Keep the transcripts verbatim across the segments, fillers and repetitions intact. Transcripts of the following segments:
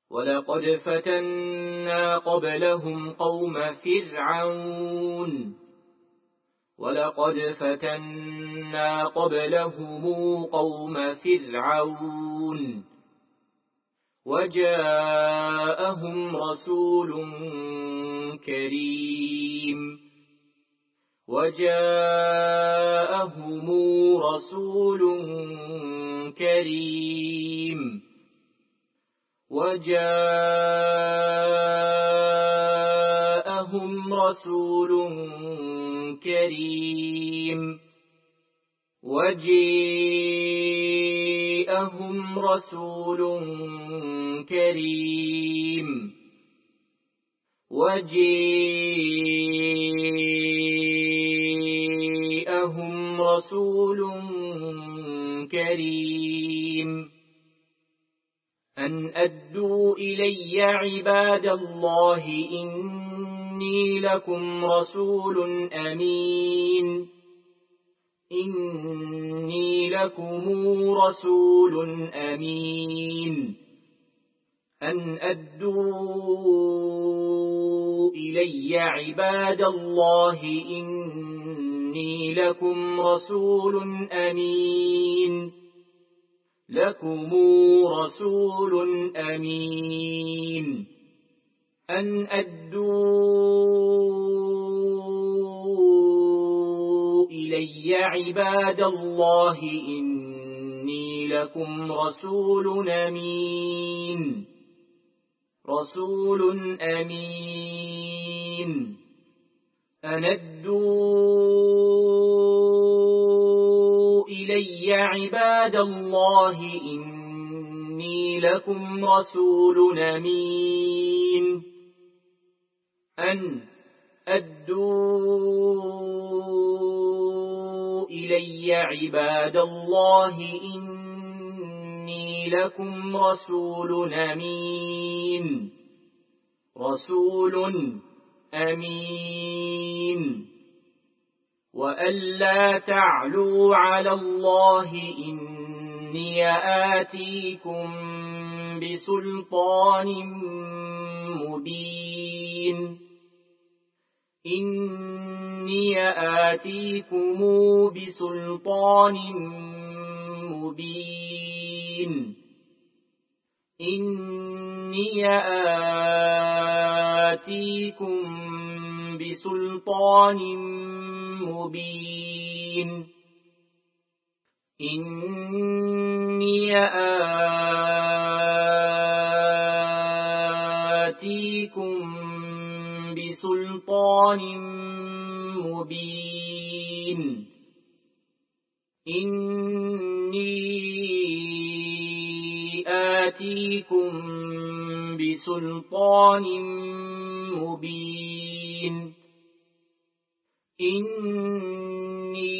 ولقد فتنا قبلهم قوم فرعون ولقد فتنا قبلهم قوم فرعون وجاءهم رسول كريم وجاءهم رسول كريم وجاءهم رسول كريم وجاءهم رسول كريم وجاءهم رسول كريم أن أدوا إلي عباد الله إني لكم رسول أمين إني لكم رسول أمين أن أدوا إلي عباد الله إني لكم رسول أمين لكم رسول أمين أن أدوا إلي عباد الله إني لكم رسول أمين رسول أمين أن أدوا إلي عباد الله إني لكم رسول أمين أن أدوا إلي عباد الله إني لكم رسول أمين رسول أمين وألا تعلوا على الله إني آتيكم بسلطان مبين إني آتيكم بسلطان مبين إني آتيكم بسلطان مبين إني آتيكم بسلطان مبين إني آتيكم بسلطان مبين إني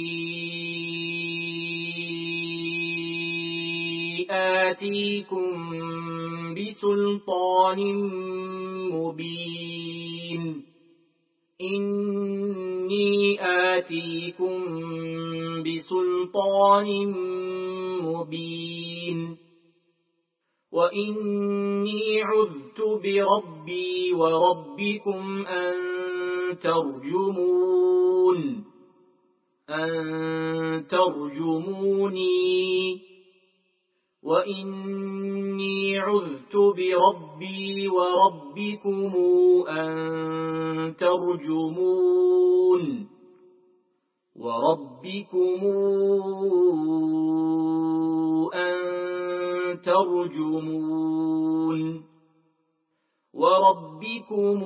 آتيكم بسلطان مبين إني آتيكم بسلطان مبين وإني عذت بربي وربكم أن ترجمون أن ترجموني وإني عذت بربي وربكم أن ترجمون وربكم أن ترجمون وربكم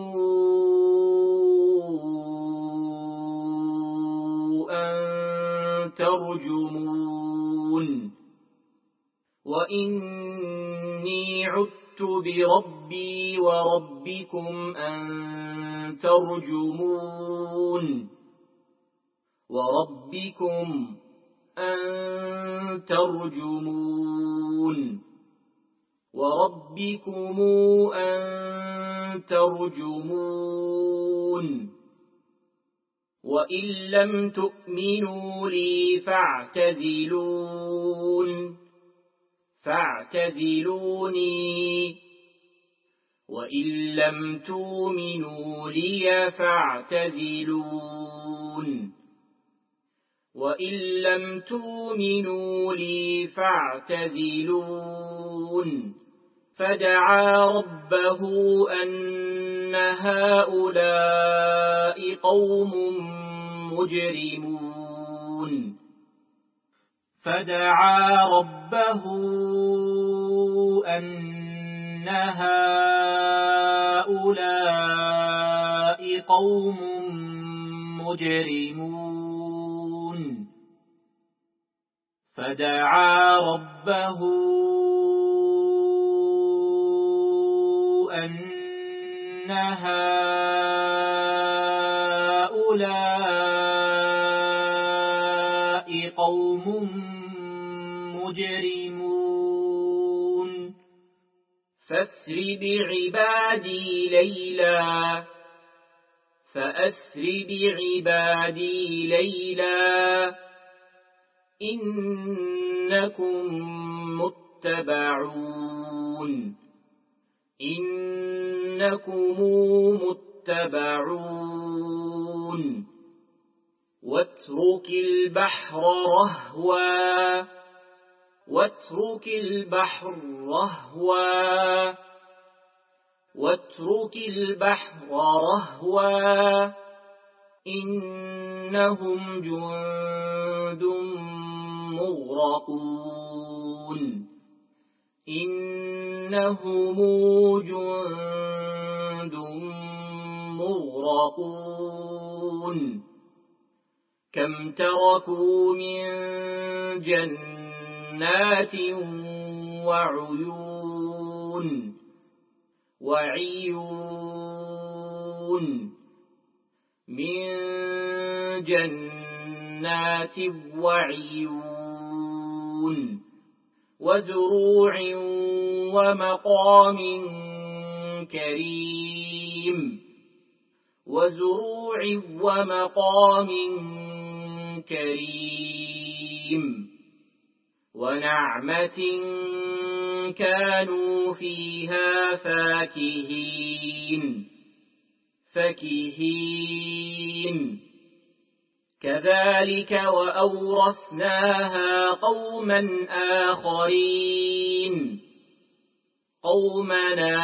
أن ترجمون وإني عذت بربي وربكم أن ترجمون وربكم أن ترجمون وربكم أن ترجمون وإن لم تؤمنوا لي فاعتزلون فاعتزلوني وإن لم تؤمنوا لي فاعتزلون وإن لم تؤمنوا لي فاعتزلون فدعا ربه أن هؤلاء قوم مجرمون فدعا ربه أن هؤلاء قوم مجرمون فدعا ربه أن هؤلاء قوم مجرمون فاسر بعبادي ليلا فأسر بعبادي ليلا إنكم متبعون إنكم متبعون واترك البحر رهوا واترك البحر رهوا واترك البحر رهوا إنهم جند مغرقون إنهم جند مغرقون كم تركوا من جنات وعيون وعيون من جنات وعيون وزروع ومقام كريم وزروع ومقام كريم ونعمة كانوا فيها فاكهين فكهين كذلك وأورثناها قوما آخرين قوما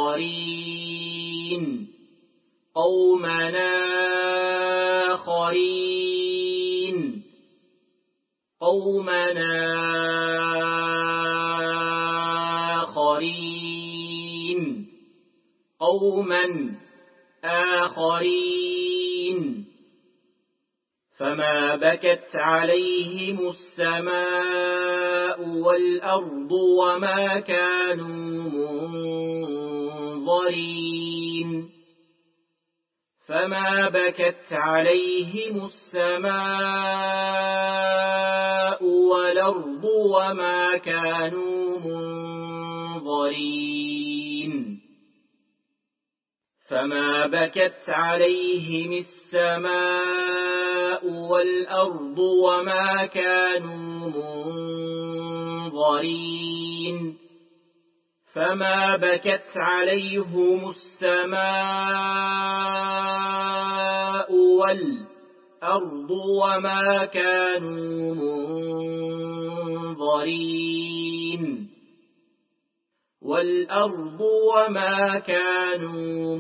آخرين قوما آخرين قوما آخرين قوما آخرين فما بكت عليهم السماء والأرض وما كانوا منظرين فما بكت عليهم السماء والأرض وما كانوا منظرين فما بكت عليهم السماء والأرض وما كانوا منظرين فما بكت عليهم السماء والأرض وما كانوا منظرين والأرض وما كانوا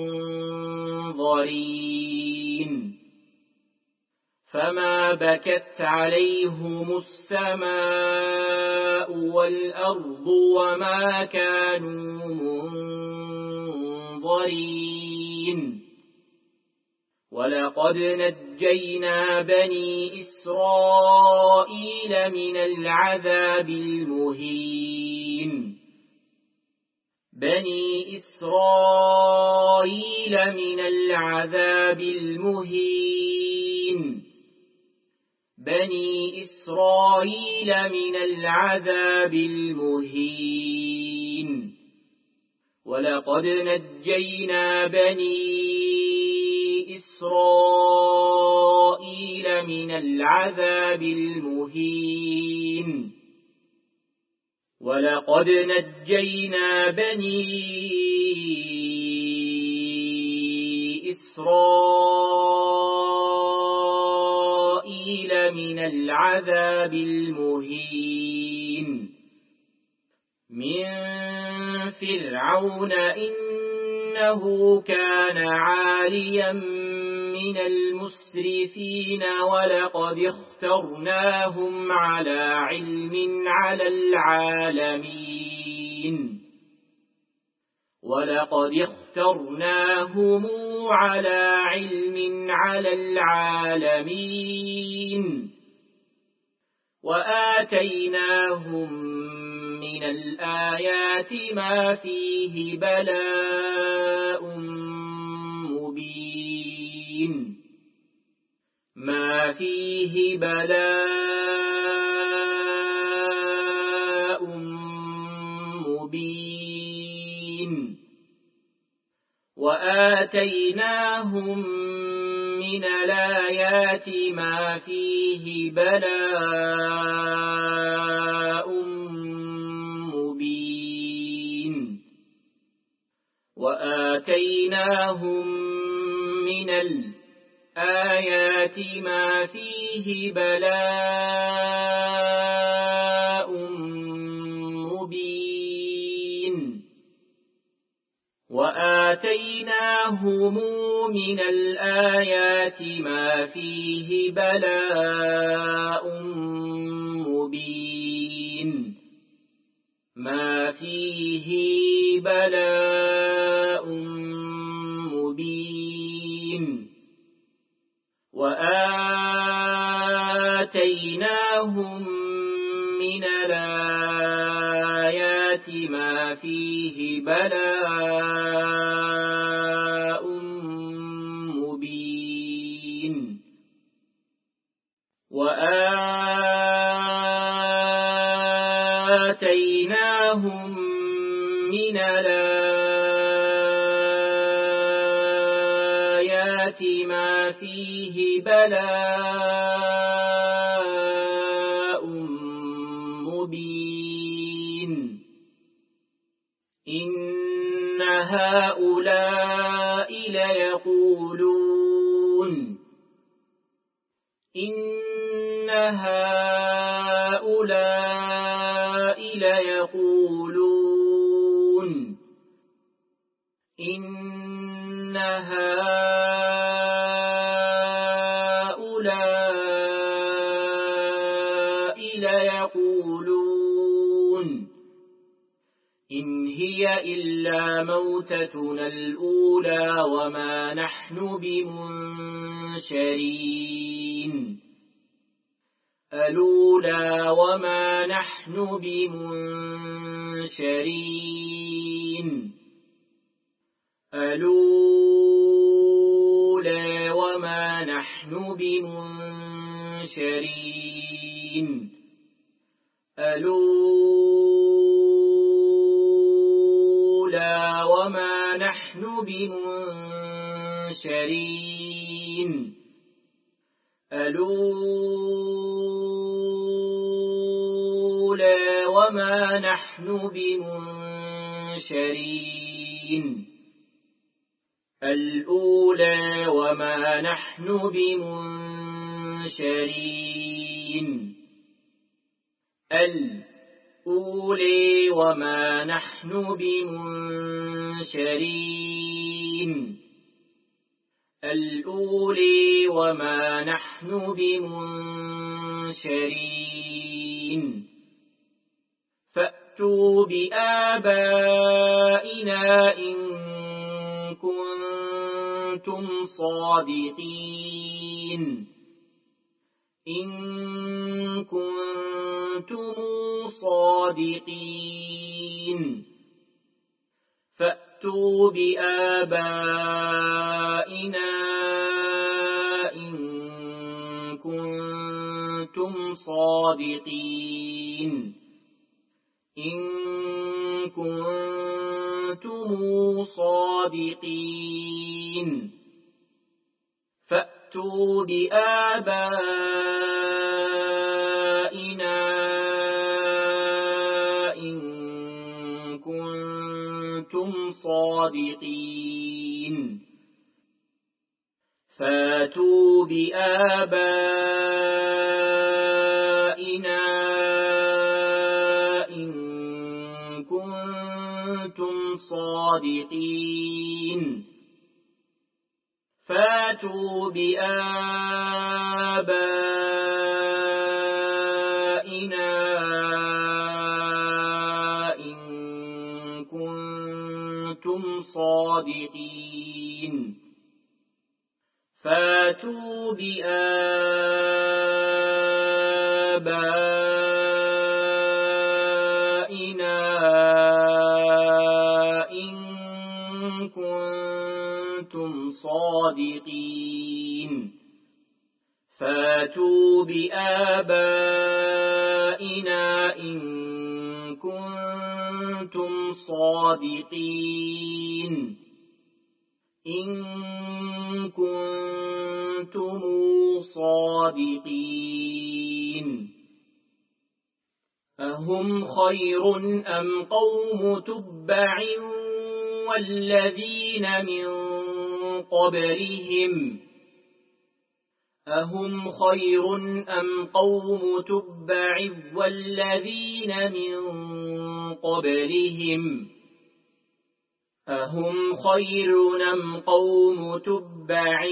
منظرين فما بكت عليهم السماء والأرض وما كانوا منظرين ولقد نجينا بني إسرائيل من العذاب المهين بني إسرائيل من العذاب المهين بني إسرائيل من العذاب المهين ولقد نجينا بني إسرائيل من العذاب المهين ولقد نجينا بني إسرائيل من العذاب المهين من فرعون إنه كان عاليا من المسرفين ولقد اخترناهم على علم على العالمين ولقد اخترناهم على علم على العالمين وآتيناهم من الآيات ما فيه بلاء مبين ما فيه بلاء مبين وآتيناهم من الآيات ما فيه بلاء مبين وآتيناهم من الآيات ما فيه بلاء مبين وآتيناهم من الآيات ما فيه بلاء مبين ما فيه بلاء مبين وآتيناهم من الآيات ما فيه بلاء مبين وآتيناهم من الآيات ما فيه بلاء مبين إن هؤلاء ليقولون إن هؤلاء ليقولون إن هؤلاء ليقولون إن هي إلا موتتنا الأولى وما نحن بمنشرين الأولى وما نحن بمنشرين الأولى وما نحن بمنشرين الأولى وما نحن بمنشرين الأولى وما نحن بمنشرين الأولى وما نحن بمنشرين الأولى وما نحن بمنشرين الأولى وما نحن بمنشرين فأتوا بآبائنا إن كنتم صادقين إن كنتم صادقين فأتوا بآبائنا إن كنتم صادقين إن كنتم صادقين فأتوا بآبائنا إن صادقين فاتوا بآبائنا إن كنتم صادقين فاتوا بآبائنا إن كنتم صادقين فاتوا بآبائنا إن كنتم صادقين فاتوا بآبائنا إن كنتم صادقين إن كنتم صادقين أهم خير أم قوم تبع والذين من قبلهم أهم خير أم قوم تبع والذين من قبلهم أهم خير أم قوم تبع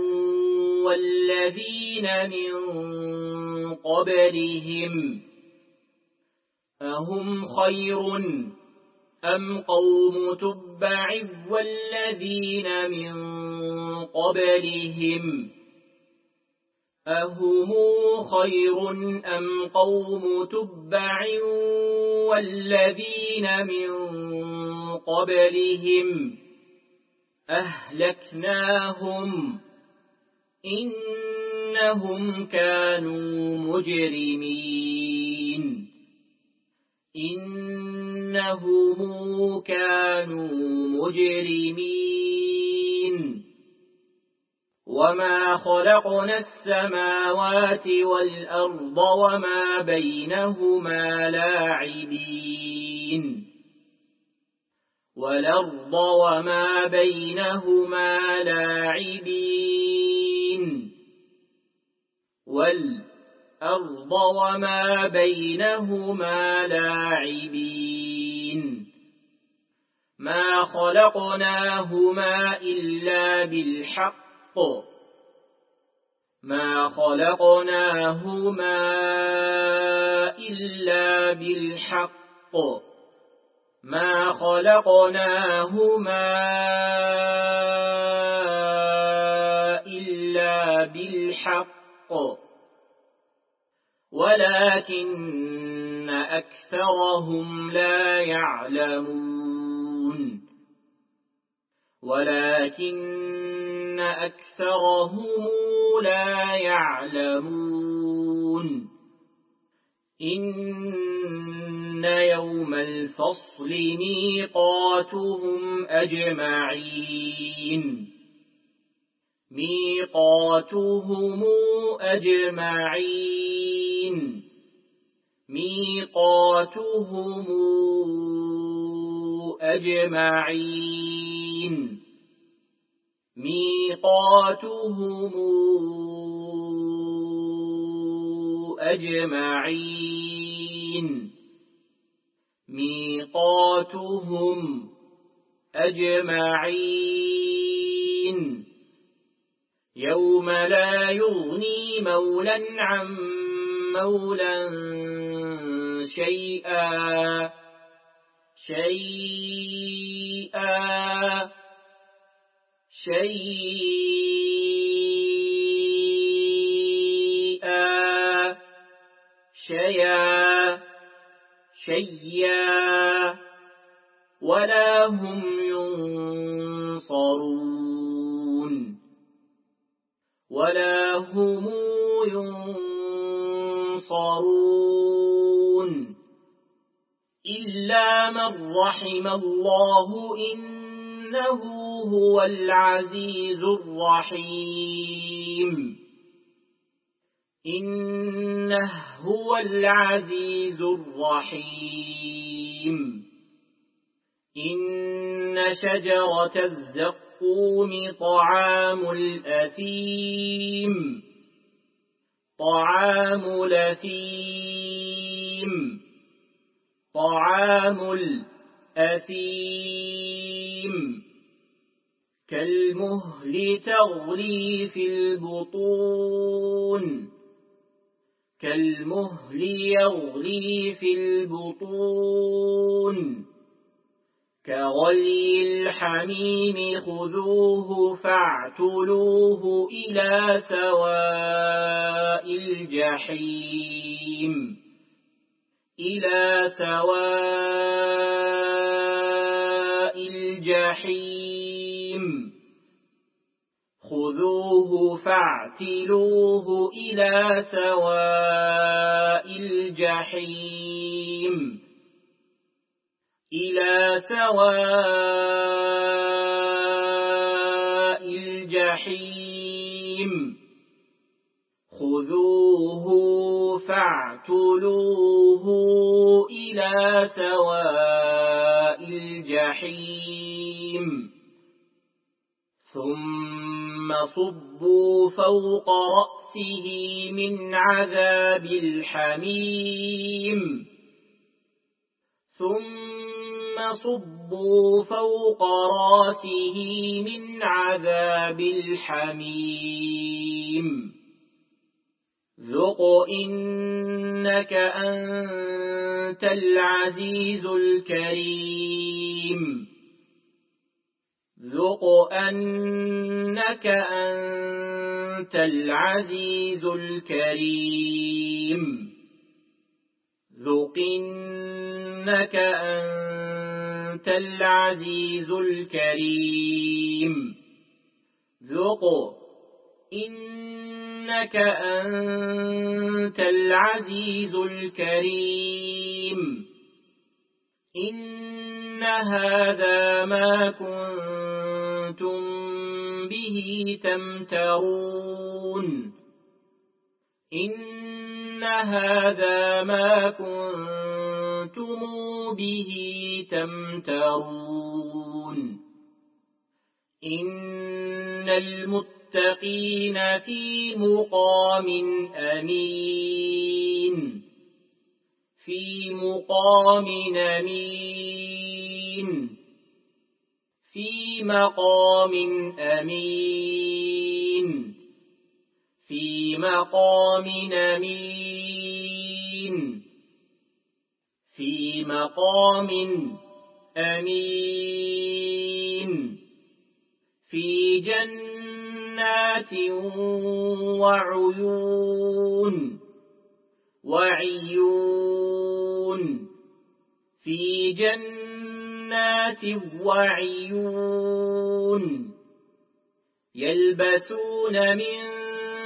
والذين من قبلهم أهم خير أم قوم تبع والذين من قبلهم أهم خير أم قوم تبع والذين من قبلهم أهلكناهم إنهم كانوا مجرمين إنهم كانوا مجرمين وما خلقنا السماوات والأرض وما بينهما لاعبين والأرض وما بينهما لاعبين والأرض وما بينهما لاعبين ما خلقناهما إلا بالحق ما خلقناهما إلا بالحق ما خلقناهما إلا بالحق ولكن أكثرهم لا يعلمون ولكن أكثرهم لا يعلمون إن يوم الفصل ميقاتهم أجمعين ميقاتهم أجمعين ميقاتهم أجمعين ميقاتهم أجمعين ميقاتهم أجمعين يوم لا يغني مولا عن مولا شيئا شيئا شيئا شيئا شيئا ولا هم ينصرون ولا هم ينصرون إلا من رحم الله إنه هو العزيز الرحيم إنه هو العزيز الرحيم إن شجرة الزقوم طعام الأثيم طعام الأثيم طعام الأثيم كالمهل تغلي في البطون كالمهل يغلي في البطون كغلي الحميم خذوه فاعتلوه إلى سواء الجحيم إلى سواء الجحيم خذوه فاعتلوه إلى سواء الجحيم إلى سواء الجحيم خذوه فاعتلوه إلى سواء الجحيم ثم صبوا فوق رأسه من عذاب الحميم ثم صبوا فوق راسه من عذاب الحميم ذق إنك أنت العزيز الكريم ذق أنك أنت العزيز الكريم ذق إنك أنت العزيز الكريم ذق إنك أنت العزيز الكريم إن هذا ما كنتم به تمترون إن هذا ما كنتم به تمترون إن المتقين في مقام أمين في مقام أمين في مقام أمين في مقام أمين في مقام أمين في جنات وعيون وعيون في جنات وعيون يلبسون من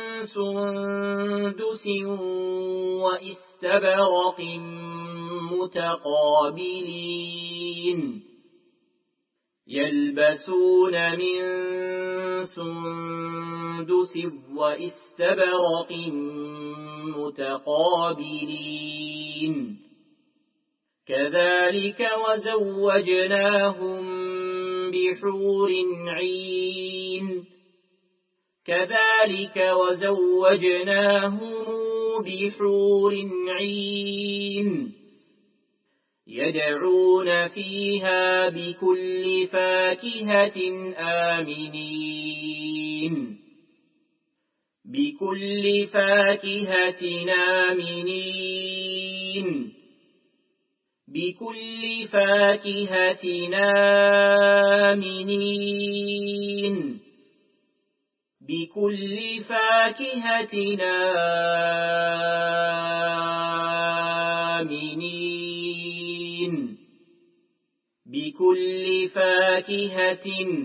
سندس وإستبرق متقابلين يلبسون من سندس وإستبرق متقابلين كذلك وزوجناهم بحور عين كذلك وزوجناهم بحور عين يدعون فيها بكل فاكهة آمنين بكل فاكهة آمنين بكل فاكهة آمنين بكل فاكهة آمنين بكل فاكهة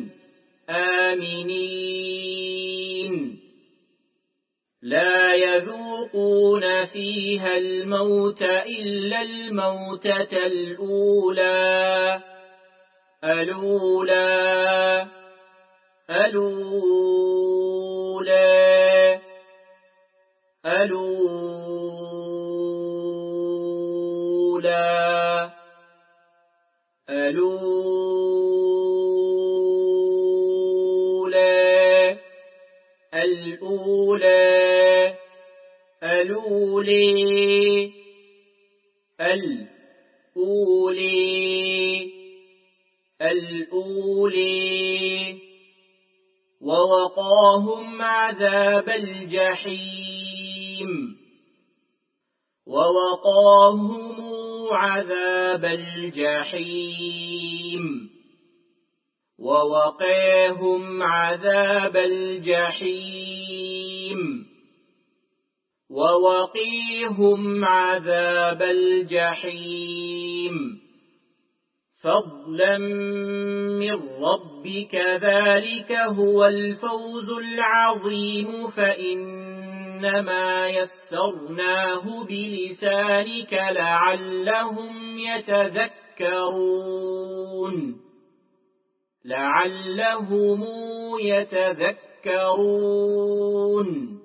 آمنين لا يذوقون فيها الموت إلا الموتة الأولى الأولى الأولى الأولى الأولى الأولى الأولي الأولي الأولي ووقاهم عذاب الجحيم ووقاهم عذاب الجحيم ووقاهم عذاب الجحيم ووقيهم عذاب الجحيم فضلا من ربك ذلك هو الفوز العظيم فإنما يسرناه بلسانك لعلهم يتذكرون لعلهم يتذكرون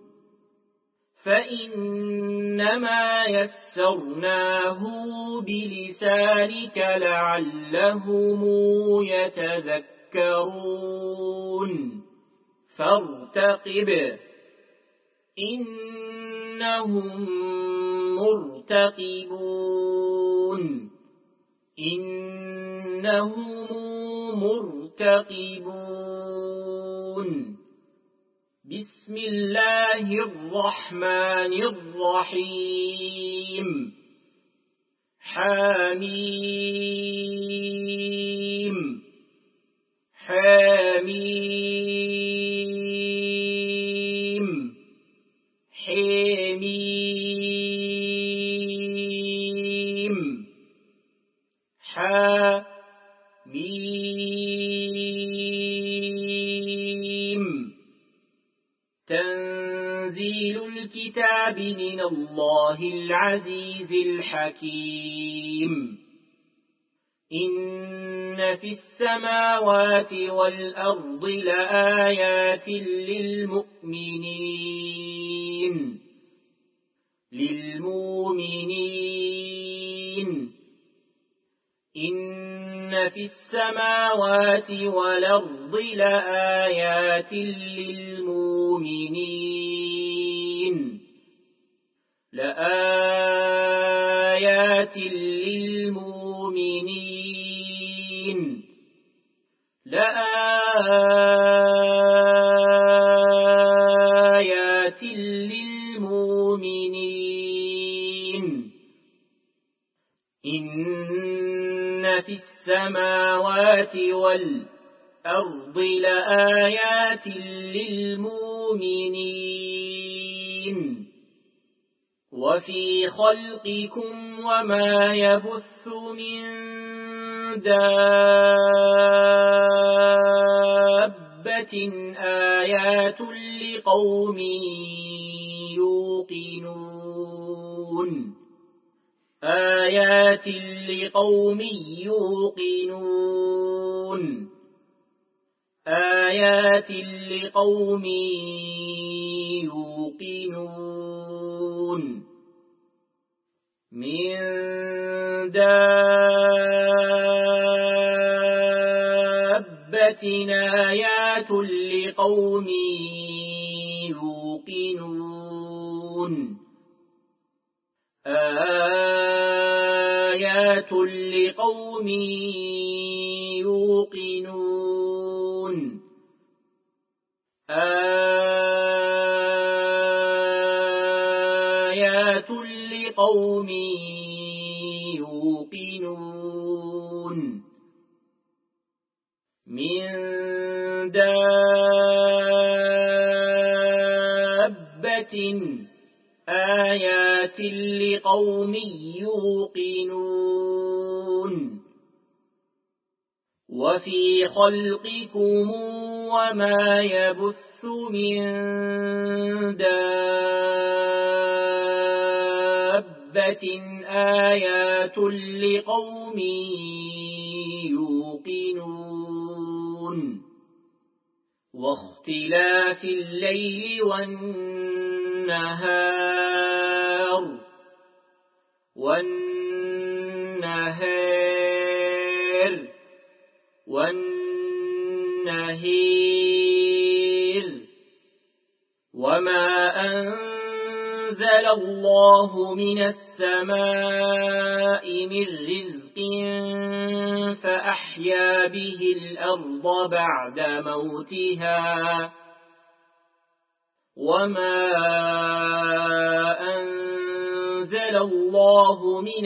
فإنما يسرناه بلسانك لعلهم يتذكرون فارتقب إنهم مرتقبون إنهم مرتقبون بسم الله الرحمن الرحيم حميم حميم حميم حميم تنزيل الكتاب من الله العزيز الحكيم إن في السماوات والأرض لآيات للمؤمنين للمؤمنين إن في السماوات والأرض لآيات للمؤمنين لآيات للمؤمنين لآيات للمؤمنين إن في السماوات والأرض لآيات للمؤمنين وفي خلقكم وما يبث من دابة آيات لقوم يوقنون آيات لقوم يوقنون آيات لقوم يوقنون من دابة آيات لقوم يوقنون آيات لقوم يوقنون آيات لقوم يوقنون من دابة آيات لقوم يوقنون وفي خلقكم وما يبث من دابة آيات لقوم يوقنون واختلاف الليل والنهار والنهار والنهير وما أنزل الله من السماء من رزق فأحيا به الأرض بعد موتها وما أنزل الله من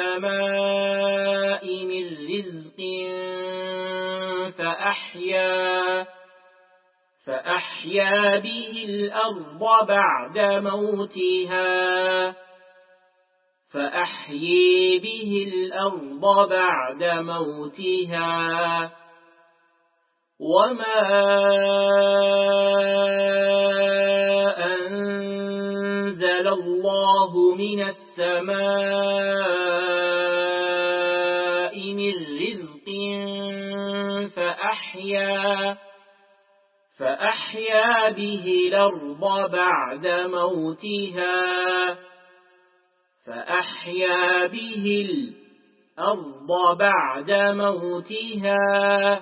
السماء من رزق فأحيا فأحيا به الأرض بعد موتها فأحيي به الأرض بعد موتها وما أنزل الله من السماء من رزق فأحيا فأحيا به الأرض بعد موتها فأحيا به الأرض بعد موتها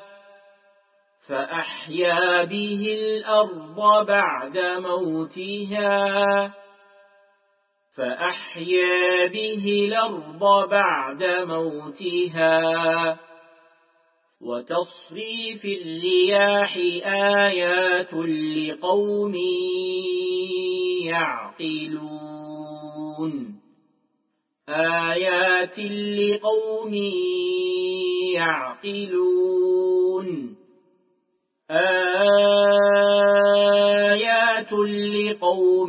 فأحيا به الأرض بعد موتها فأحيا به الأرض بعد موتها وتصريف الرياح آيات لقوم يعقلون آيات لقوم يعقلون آيات لقوم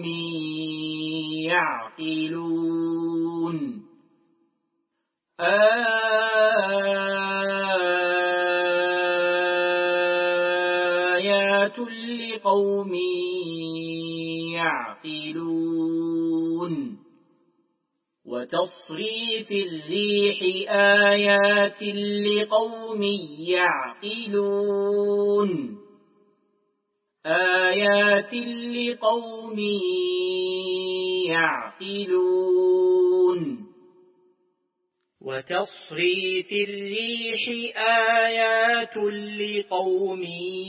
يعقلون آيات لقوم يعقلون وتصريف الريح آيات لقوم يعقلون آيات لقوم يعقلون وتصريف الريح آيات لقوم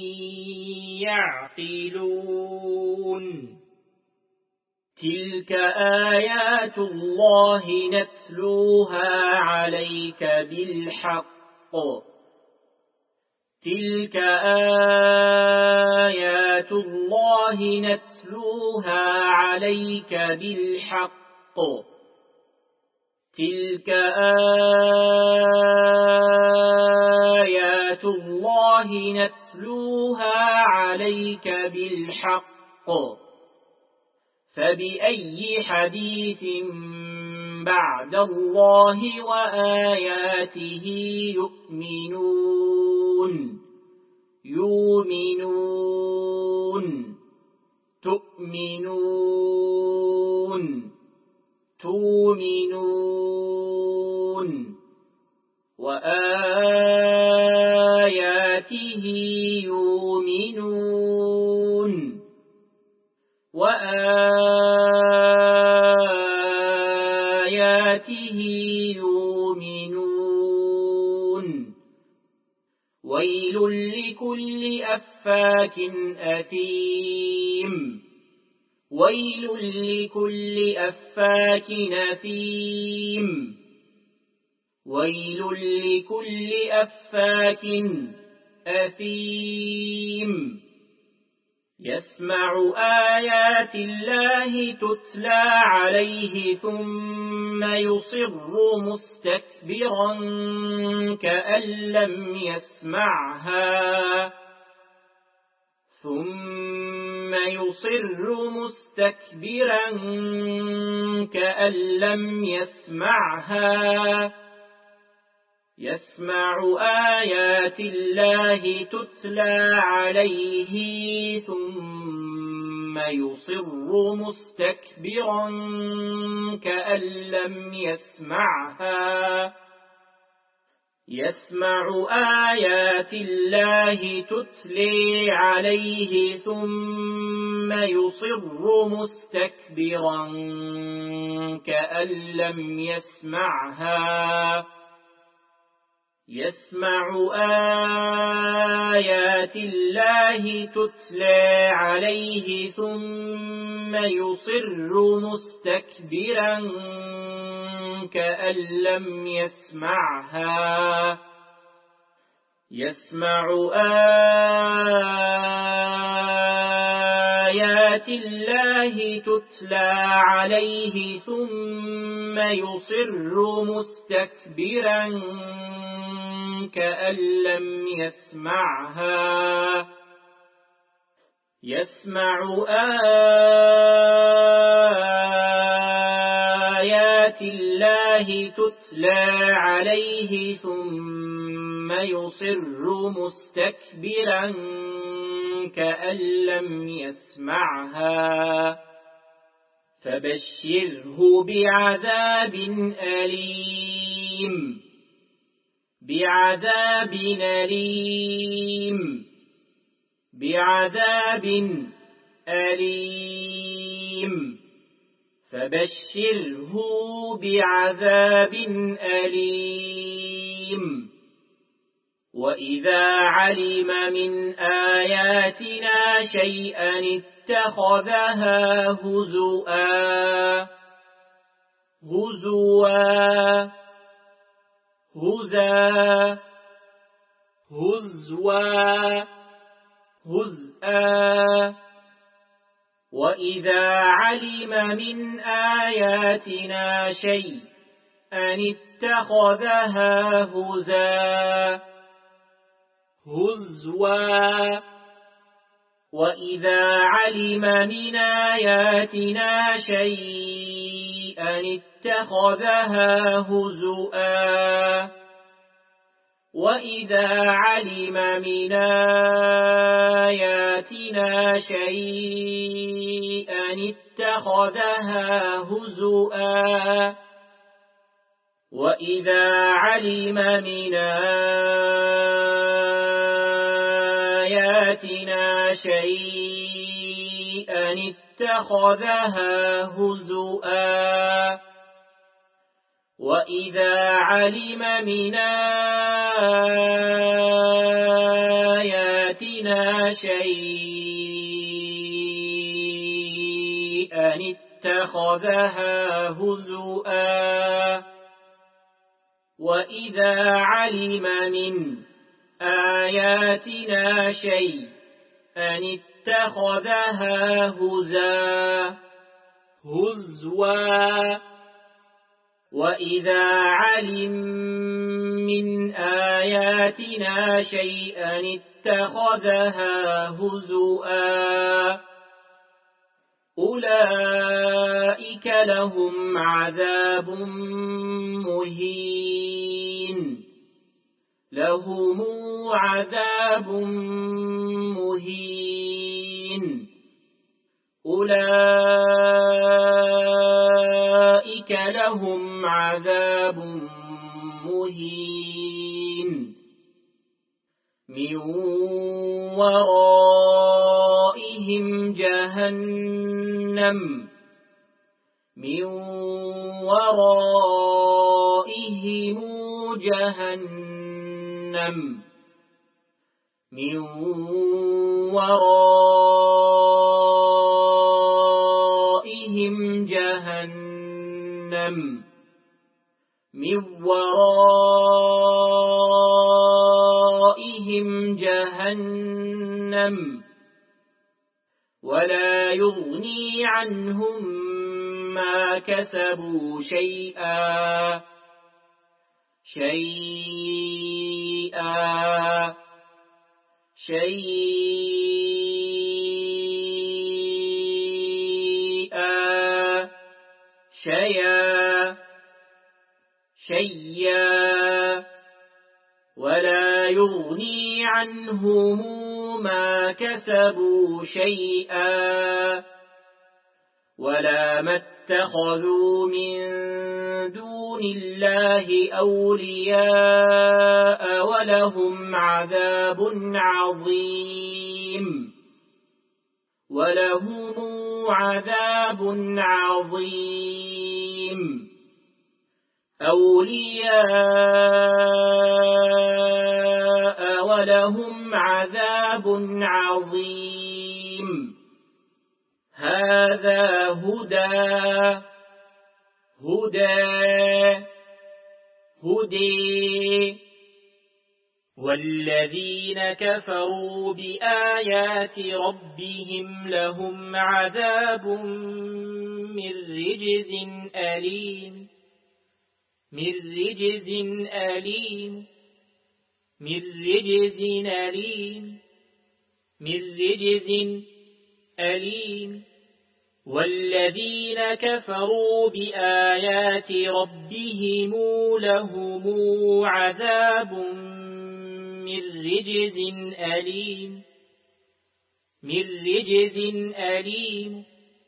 يعقلون تلك آيات الله نتلوها عليك بالحق تلك آيات الله نتلوها عليك بالحق تلك آيات الله نتلوها عليك بالحق فبأي حديث بعد الله وآياته يؤمنون يؤمنون تؤمنون تؤمنون وآياته يؤمنون وآياته يؤمنون ويل لكل أفاك أثيم ويل لكل أفاك أثيم ويل لكل أفاك أثيم يسمع آيات الله تتلى عليه ثم يصر مستكبرا كأن لم يسمعها ثم يصر مستكبرا كأن لم يسمعها يسمع آيات الله تتلى عليه ثم يصر مستكبرا كأن لم يسمعها يسمع آيات الله تتلى عليه ثم يصر مستكبرا كأن لم يسمعها يسمع آيات الله تتلى عليه ثم يصر مستكبرا كأن لم يسمعها يسمع آيات الله تتلى عليه ثم يصر مستكبرا كأن لم يسمعها يسمع آيات الله تتلى عليه ثم يصر مستكبرا كأن لم يسمعها فبشره بعذاب أليم بعذاب أليم بعذاب أليم فبشره بعذاب أليم وإذا علم من آياتنا شيئا اتخذها هزؤا هزوا هزا هزوا هزءا وإذا علم من آياتنا شيئا اتخذها هزا هزوا وإذا علم من آياتنا شيئا اتخذها هزؤا وإذا علم من آياتنا شيئا اتخذها هزؤا وإذا علم من آياتنا شيئا اتخذها هزؤا وإذا علم من آياتنا شيئا اتخذها هزؤا وإذا علم من آياتنا شيئا اتخذها هزا هزوا وإذا علم من آياتنا شيئا اتخذها هزؤا أولئك لهم عذاب مهين لهم عذاب مهين أولئك لهم عذاب مهين من ورائهم جهنم من ورائهم جهنم من ورائهم جهنم من ورائهم جهنم ولا يغني عنهم ما كسبوا شيئا شيئا شيئا شيئا شيئا ولا يغني عنهم ما كسبوا شيئا ولا ما اتخذوا من دون الله أولياء ولهم عذاب عظيم ولهم عذاب عظيم أولياء عظيم هذا هدى هدى هدي والذين كفروا بآيات ربهم لهم عذاب من رجز أليم من رجز أليم من رجز أليم من رجز أليم والذين كفروا بآيات ربهم لهم عذاب من رجز أليم من رجز أليم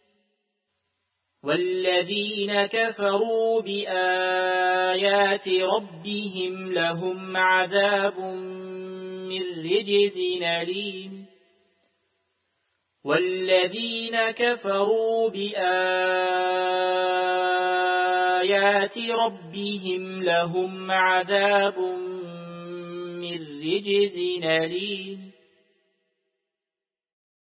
والذين كفروا بآيات ربهم لهم عذاب من رجز أليم والذين كفروا بآيات ربهم لهم عذاب من رجز أليم